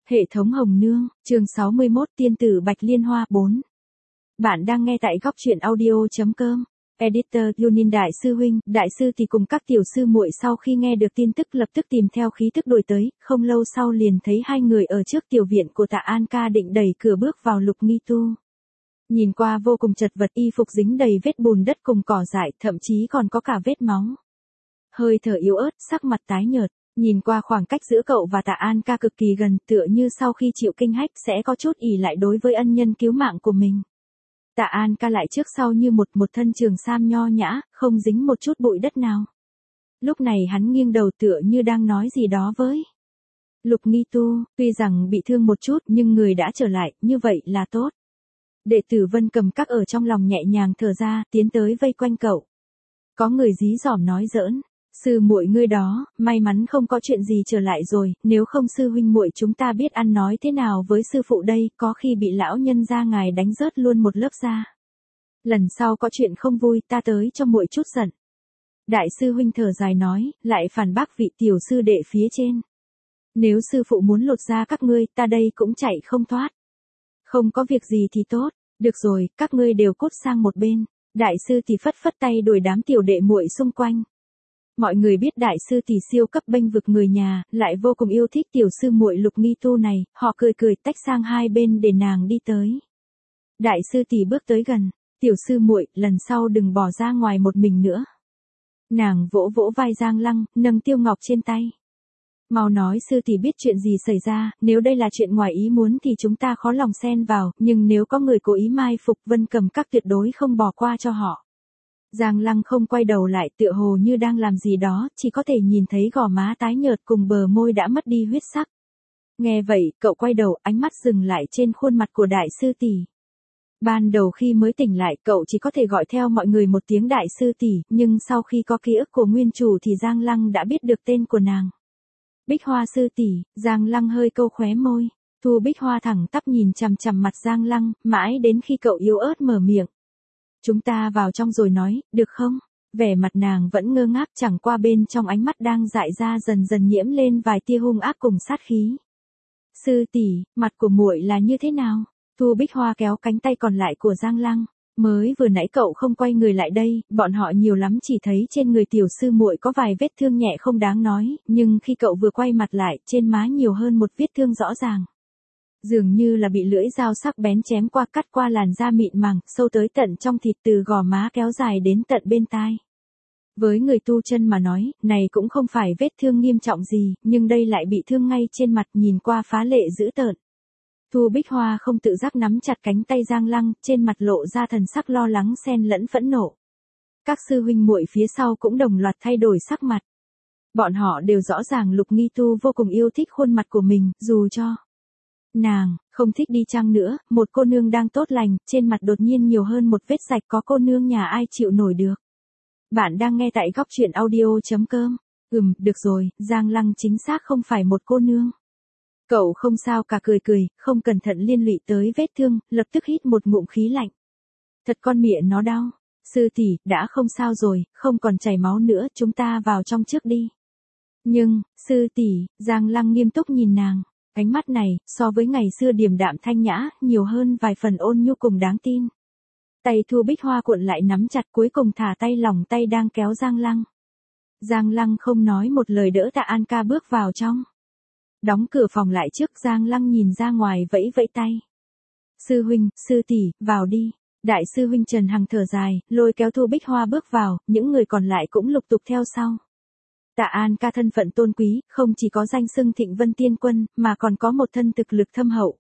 Hệ thống Hồng Nương, chương 61 Tiên tử Bạch Liên Hoa 4. Bạn đang nghe tại góc truyện audio.com. Editor Yunin Đại sư huynh, đại sư thì cùng các tiểu sư muội sau khi nghe được tin tức lập tức tìm theo khí tức đuổi tới, không lâu sau liền thấy hai người ở trước tiểu viện của Tạ An Ca định đẩy cửa bước vào Lục Nghi Tu. Nhìn qua vô cùng chật vật, y phục dính đầy vết bùn đất cùng cỏ dại, thậm chí còn có cả vết máu. Hơi thở yếu ớt, sắc mặt tái nhợt. Nhìn qua khoảng cách giữa cậu và Tạ An Ca cực kỳ gần, tựa như sau khi chịu kinh hách sẽ có chút ỷ lại đối với ân nhân cứu mạng của mình. Tạ An Ca lại trước sau như một thân trường sam nho nhã, không dính một chút bụi đất nào. Lúc này hắn nghiêng đầu tựa như đang nói gì đó với Lục Nghi Tu, tuy rằng bị thương một chút nhưng người đã trở lại, như vậy là tốt. Đệ tử Vân Cầm Các ở trong lòng nhẹ nhàng thở ra, tiến tới vây quanh cậu. Có người dí dỏm nói giỡn. Sư muội ngươi đó, may mắn không có chuyện gì trở lại rồi, nếu không sư huynh muội chúng ta biết ăn nói thế nào với sư phụ đây, có khi bị lão nhân gia ngài đánh rớt luôn một lớp da. Lần sau có chuyện không vui ta tới cho muội chút giận. Đại sư huynh thở dài nói, lại phản bác vị tiểu sư đệ phía trên. Nếu sư phụ muốn lột da các ngươi, ta đây cũng chạy không thoát. Không có việc gì thì tốt, được rồi, các ngươi đều cút sang một bên. Đại sư thì phất phất tay đuổi đám tiểu đệ muội xung quanh. Mọi người biết đại sư tỷ siêu cấp bênh vực người nhà, lại vô cùng yêu thích tiểu sư muội Lục Nghi Tu này, họ cười cười tách sang hai bên để nàng đi tới. Đại sư tỷ bước tới gần, tiểu sư muội, lần sau đừng bỏ ra ngoài một mình nữa. Nàng vỗ vỗ vai Giang Lăng, nâng Tiêu Ngọc trên tay. Mau nói sư tỷ biết chuyện gì xảy ra, nếu đây là chuyện ngoài ý muốn thì chúng ta khó lòng xen vào, nhưng nếu có người cố ý mai phục Vân Cầm Các tuyệt đối không bỏ qua cho họ. Giang Lăng không quay đầu lại tựa hồ như đang làm gì đó, chỉ có thể nhìn thấy gò má tái nhợt cùng bờ môi đã mất đi huyết sắc. Nghe vậy, cậu quay đầu, ánh mắt dừng lại trên khuôn mặt của đại sư tỷ. Ban đầu khi mới tỉnh lại, cậu chỉ có thể gọi theo mọi người một tiếng đại sư tỷ, nhưng sau khi có ký ức của nguyên chủ thì Giang Lăng đã biết được tên của nàng. Bích Hoa sư tỷ, Giang Lăng hơi câu khóe môi. Thu Bích Hoa thẳng tắp nhìn chằm chằm mặt Giang Lăng, mãi đến khi cậu yếu ớt mở miệng. Chúng ta vào trong rồi nói, được không? Vẻ mặt nàng vẫn ngơ ngác, chẳng qua bên trong ánh mắt đang dại ra dần dần nhiễm lên vài tia hung ác cùng sát khí. Sư tỷ, mặt của muội là như thế nào? Thu Bích Hoa kéo cánh tay còn lại của Giang Lăng. Mới vừa nãy cậu không quay người lại đây, bọn họ nhiều lắm chỉ thấy trên người tiểu sư muội có vài vết thương nhẹ không đáng nói, nhưng khi cậu vừa quay mặt lại, trên má nhiều hơn một vết thương rõ ràng. Dường như là bị lưỡi dao sắc bén chém qua, cắt qua làn da mịn màng, sâu tới tận trong thịt, từ gò má kéo dài đến tận bên tai. Với người tu chân mà nói, này cũng không phải vết thương nghiêm trọng gì, nhưng đây lại bị thương ngay trên mặt, nhìn qua phá lệ dữ tợn. Thu Bích Hoa không tự giác nắm chặt cánh tay Giang Lăng, trên mặt lộ ra thần sắc lo lắng xen lẫn phẫn nộ. Các sư huynh muội phía sau cũng đồng loạt thay đổi sắc mặt. Bọn họ đều rõ ràng Lục Nghi Tu vô cùng yêu thích khuôn mặt của mình, dù cho nàng không thích đi chăng nữa, một cô nương đang tốt lành, trên mặt đột nhiên nhiều hơn một vết rạch, có cô nương nhà ai chịu nổi được. Bạn đang nghe tại góc truyện audio.com. Được rồi, Giang Lăng chính xác không phải một cô nương. Cậu không sao cả, cười cười, không cẩn thận liên lụy tới vết thương, lập tức hít một ngụm khí lạnh. Thật con mẹ nó đau. Sư tỷ, đã không sao rồi, không còn chảy máu nữa, chúng ta vào trong trước đi. Nhưng, sư tỷ, Giang Lăng nghiêm túc nhìn nàng. Ánh mắt này, so với ngày xưa điềm đạm thanh nhã, nhiều hơn vài phần ôn nhu cùng đáng tin. Tay Thu Bích Hoa cuộn lại nắm chặt, cuối cùng thả tay lỏng tay đang kéo Giang Lăng. Giang Lăng không nói một lời đỡ Tạ An Ca bước vào trong. Đóng cửa phòng lại trước, Giang Lăng nhìn ra ngoài vẫy vẫy tay. Sư huynh, sư tỷ, vào đi. Đại sư huynh Trần Hằng thở dài, lôi kéo Thu Bích Hoa bước vào, những người còn lại cũng lục tục theo sau. Tạ An Ca thân phận tôn quý, không chỉ có danh xưng Thịnh Vân Tiên Quân, mà còn có một thân thực lực thâm hậu.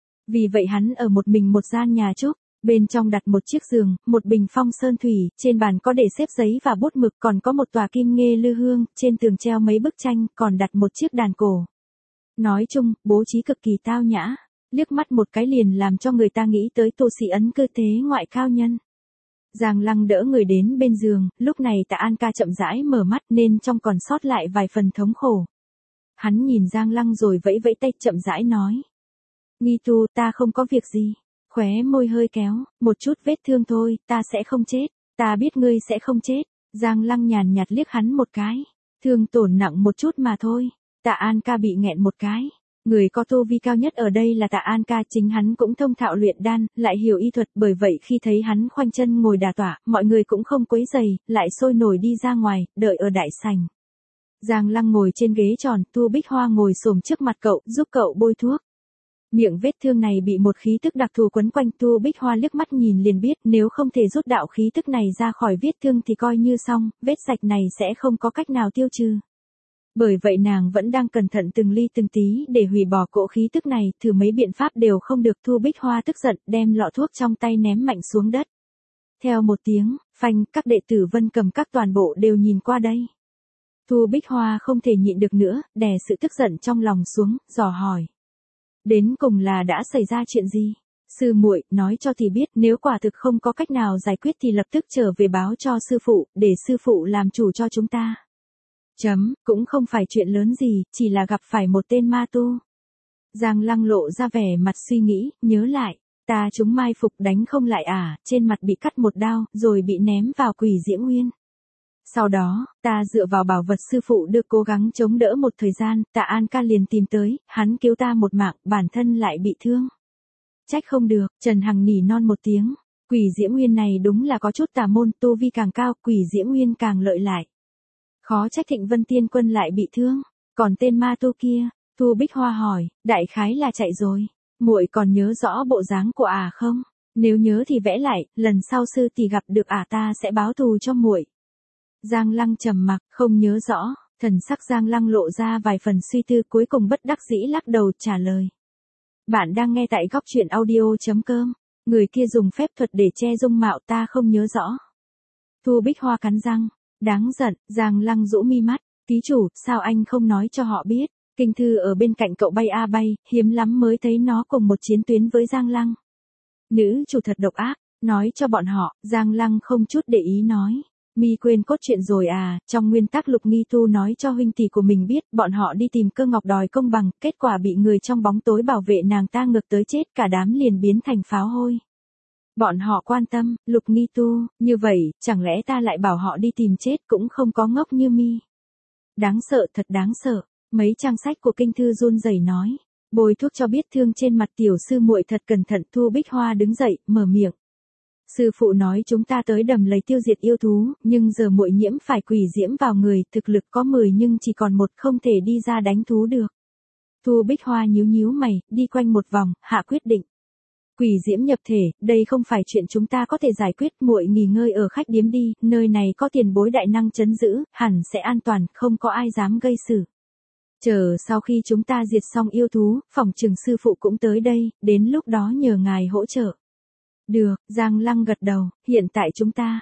Vì vậy hắn ở một mình một gian nhà trúc, bên trong đặt một chiếc giường, một bình phong sơn thủy, trên bàn có để xếp giấy và bút mực, còn có một tòa kim nghê lư hương, trên tường treo mấy bức tranh, còn đặt một chiếc đàn cổ. Nói chung, bố trí cực kỳ tao nhã, liếc mắt một cái liền làm cho người ta nghĩ tới tu sĩ Ấn cơ thế ngoại cao nhân. Giang Lăng đỡ người đến bên giường, lúc này Tạ An Ca chậm rãi mở mắt nên trong còn sót lại vài phần thống khổ. Hắn nhìn Giang Lăng rồi vẫy vẫy tay chậm rãi nói. Nghi Tu, ta không có việc gì. Khóe môi hơi kéo, một chút vết thương thôi, ta sẽ không chết. Ta biết ngươi sẽ không chết. Giang Lăng nhàn nhạt liếc hắn một cái. Thương tổn nặng một chút mà thôi. Tạ An Ca bị nghẹn một cái. Người có tu vi cao nhất ở đây là Tạ An Ca, chính hắn cũng thông thạo luyện đan, lại hiểu y thuật, bởi vậy khi thấy hắn khoanh chân ngồi đả tọa, mọi người cũng không quấy rầy, lại sôi nổi đi ra ngoài, đợi ở đại sảnh. Giang Lăng ngồi trên ghế tròn, Thu Bích Hoa ngồi xổm trước mặt cậu, giúp cậu bôi thuốc. Miệng vết thương này bị một khí tức đặc thù quấn quanh, Thu Bích Hoa liếc mắt nhìn liền biết, nếu không thể rút đạo khí tức này ra khỏi vết thương thì coi như xong, vết sạch này sẽ không có cách nào tiêu trừ. Bởi vậy nàng vẫn đang cẩn thận từng ly từng tí để hủy bỏ cỗ khí tức này, thử mấy biện pháp đều không được. Thu Bích Hoa tức giận, đem lọ thuốc trong tay ném mạnh xuống đất. Theo một tiếng, phanh, các đệ tử Vân Cầm Các toàn bộ đều nhìn qua đây. Thu Bích Hoa không thể nhịn được nữa, đè sự tức giận trong lòng xuống, dò hỏi. Đến cùng là đã xảy ra chuyện gì? Sư muội, nói cho thì biết, nếu quả thực không có cách nào giải quyết thì lập tức trở về báo cho sư phụ, để sư phụ làm chủ cho chúng ta. Cũng không phải chuyện lớn gì, chỉ là gặp phải một tên ma tu. Giang Lăng lộ ra vẻ mặt suy nghĩ, nhớ lại, ta chúng mai phục đánh không lại à, trên mặt bị cắt một đao, rồi bị ném vào Quỷ Diễm Nguyên. Sau đó, ta dựa vào bảo vật sư phụ được cố gắng chống đỡ một thời gian, Tạ An Ca liền tìm tới, hắn cứu ta một mạng, bản thân lại bị thương. Trách không được, Trần Hằng nỉ non một tiếng, Quỷ Diễm Nguyên này đúng là có chút tà môn, tu vi càng cao, Quỷ Diễm Nguyên càng lợi lại. Khó trách Thịnh Vân Tiên Quân lại bị thương, còn tên ma tu kia, Thu Bích Hoa hỏi, đại khái là chạy rồi, muội còn nhớ rõ bộ dáng của không? Nếu nhớ thì vẽ lại, lần sau sư tỷ gặp được ta sẽ báo thù cho muội. Giang Lăng trầm mặc, không nhớ rõ, thần sắc Giang Lăng lộ ra vài phần suy tư, cuối cùng bất đắc dĩ lắc đầu trả lời. Bạn đang nghe tại góc truyện audio.com, người kia dùng phép thuật để che dung mạo, ta không nhớ rõ. Thu Bích Hoa cắn răng. Đáng giận, Giang Lăng rũ mi mắt, ký chủ, sao anh không nói cho họ biết, kinh thư ở bên cạnh cậu bay bay, hiếm lắm mới thấy nó cùng một chiến tuyến với Giang Lăng. Nữ chủ thật độc ác, nói cho bọn họ, Giang Lăng không chút để ý nói. Mi quên cốt truyện rồi à, trong nguyên tắc Lục Nghi Tu nói cho huynh tỷ của mình biết, bọn họ đi tìm Cơ Ngọc đòi công bằng, kết quả bị người trong bóng tối bảo vệ nàng ta ngược tới chết, cả đám liền biến thành pháo hôi. Bọn họ quan tâm, Lục Nghi Tu, như vậy, chẳng lẽ ta lại bảo họ đi tìm chết, cũng không có ngốc như mi. Đáng sợ, thật đáng sợ, mấy trang sách của kinh thư run rẩy nói, bôi thuốc cho biết thương trên mặt tiểu sư muội thật cẩn thận. Thu Bích Hoa đứng dậy, mở miệng. Sư phụ nói chúng ta tới đầm lầy tiêu diệt yêu thú, nhưng giờ muội nhiễm phải quỷ diễm vào người, thực lực có 10 nhưng chỉ còn 1, không thể đi ra đánh thú được. Thu Bích Hoa nhíu nhíu mày, đi quanh một vòng, hạ quyết định. Quỷ diễm nhập thể, đây không phải chuyện chúng ta có thể giải quyết, muội nghỉ ngơi ở khách điếm đi, nơi này có tiền bối đại năng trấn giữ, hẳn sẽ an toàn, không có ai dám gây sự. Chờ sau khi chúng ta diệt xong yêu thú, phòng trừng sư phụ cũng tới đây, đến lúc đó nhờ ngài hỗ trợ. Được, Giang Lăng gật đầu, hiện tại chúng ta,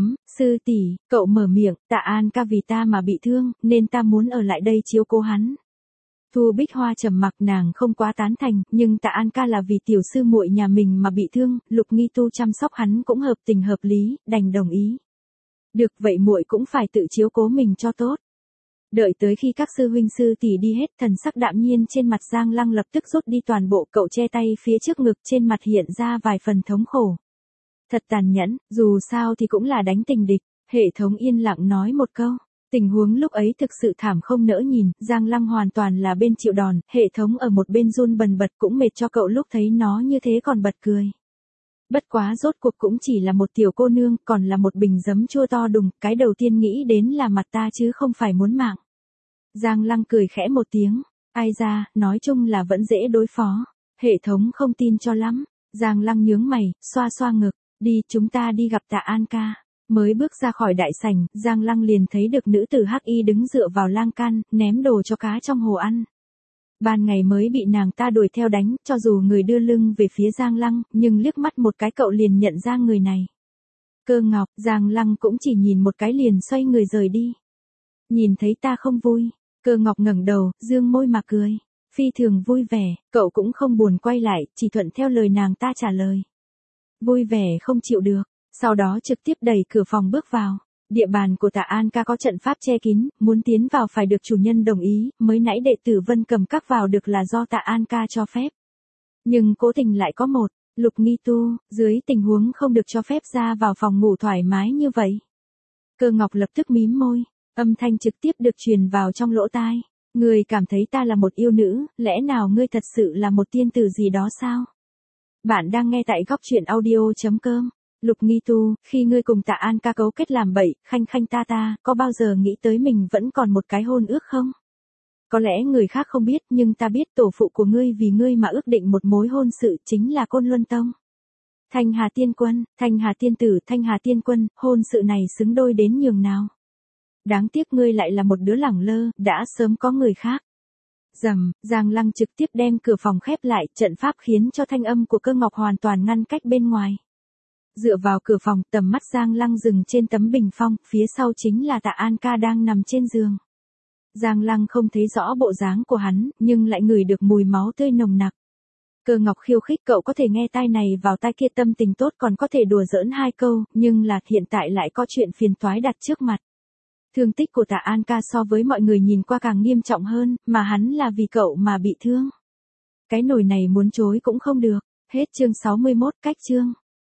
sư tỷ, cậu mở miệng, Tạ An Ca vì ta mà bị thương, nên ta muốn ở lại đây chiếu cố hắn. Thu Bích Hoa trầm mặc, nàng không quá tán thành, nhưng Tạ An Ca là vì tiểu sư muội nhà mình mà bị thương, Lục Nghi Tu chăm sóc hắn cũng hợp tình hợp lý, đành đồng ý. Được vậy muội cũng phải tự chiếu cố mình cho tốt. Đợi tới khi các sư huynh sư tỷ đi hết, thần sắc đạm nhiên trên mặt Giang Lăng lập tức rút đi toàn bộ, cậu che tay phía trước ngực, trên mặt hiện ra vài phần thống khổ. Thật tàn nhẫn, dù sao thì cũng là đánh tình địch. Hệ thống yên lặng nói một câu. Tình huống lúc ấy thực sự thảm không nỡ nhìn, Giang Lăng hoàn toàn là bên chịu đòn, hệ thống ở một bên run bần bật, cũng mệt cho cậu lúc thấy nó như thế còn bật cười. Bất quá rốt cuộc cũng chỉ là một tiểu cô nương, còn là một bình giấm chua to đùng, cái đầu tiên nghĩ đến là mặt ta chứ không phải muốn mạng. Giang Lăng cười khẽ một tiếng, ai ra, nói chung là vẫn dễ đối phó. Hệ thống không tin cho lắm. Giang Lăng nhướng mày, xoa xoa ngực, đi, chúng ta đi gặp Tạ An Ca. Mới bước ra khỏi đại sảnh, Giang Lăng liền thấy được nữ tử hắc y đứng dựa vào lan can, ném đồ cho cá trong hồ ăn. Ban ngày mới bị nàng ta đuổi theo đánh, cho dù người đưa lưng về phía Giang Lăng, nhưng liếc mắt một cái cậu liền nhận ra người này. Cơ Ngọc, Giang Lăng cũng chỉ nhìn một cái liền xoay người rời đi. Nhìn thấy ta không vui, Cơ Ngọc ngẩng đầu, dương môi mà cười. Phi thường vui vẻ, cậu cũng không buồn quay lại, chỉ thuận theo lời nàng ta trả lời. Vui vẻ không chịu được, sau đó trực tiếp đẩy cửa phòng bước vào. Địa bàn của Tạ An Ca có trận pháp che kín, muốn tiến vào phải được chủ nhân đồng ý, mới nãy đệ tử Vân Cầm Các vào được là do Tạ An Ca cho phép. Nhưng cố tình lại có một, Lục Nghi Tu, dưới tình huống không được cho phép ra vào phòng ngủ thoải mái như vậy. Cơ Ngọc lập tức mím môi, âm thanh trực tiếp được truyền vào trong lỗ tai. Ngươi cảm thấy ta là một yêu nữ, lẽ nào ngươi thật sự là một tiên tử gì đó sao? Bạn đang nghe tại góc truyện audio.com. Lục Nghi Tu, khi ngươi cùng Tạ An ca cấu kết làm bậy, khanh khanh ta, có bao giờ nghĩ tới mình vẫn còn một cái hôn ước không? Có lẽ người khác không biết nhưng ta biết tổ phụ của ngươi vì ngươi mà ước định một mối hôn sự chính là Côn Luân Tông. Thanh Hà Tiên Quân, Thanh Hà Tiên Tử, Thanh Hà Tiên Quân, hôn sự này xứng đôi đến nhường nào. Đáng tiếc ngươi lại là một đứa lẳng lơ, đã sớm có người khác. Rầm, Giang Lăng trực tiếp đem cửa phòng khép lại, trận pháp khiến cho thanh âm của Cơ Ngọc hoàn toàn ngăn cách bên ngoài. Dựa vào cửa phòng, tầm mắt Giang Lăng dừng trên tấm bình phong, phía sau chính là Tạ An ca đang nằm trên giường. Giang Lăng không thấy rõ bộ dáng của hắn, nhưng lại ngửi được mùi máu tươi nồng nặc. Cơ Ngọc khiêu khích cậu có thể nghe tai này vào tai kia, tâm tình tốt còn có thể đùa giỡn hai câu, nhưng là hiện tại lại có chuyện phiền toái đặt trước mặt. Thương tích của Tạ An ca so với mọi người nhìn qua càng nghiêm trọng hơn, mà hắn là vì cậu mà bị thương. Cái nồi này muốn chối cũng không được. Hết chương 61, cách chương.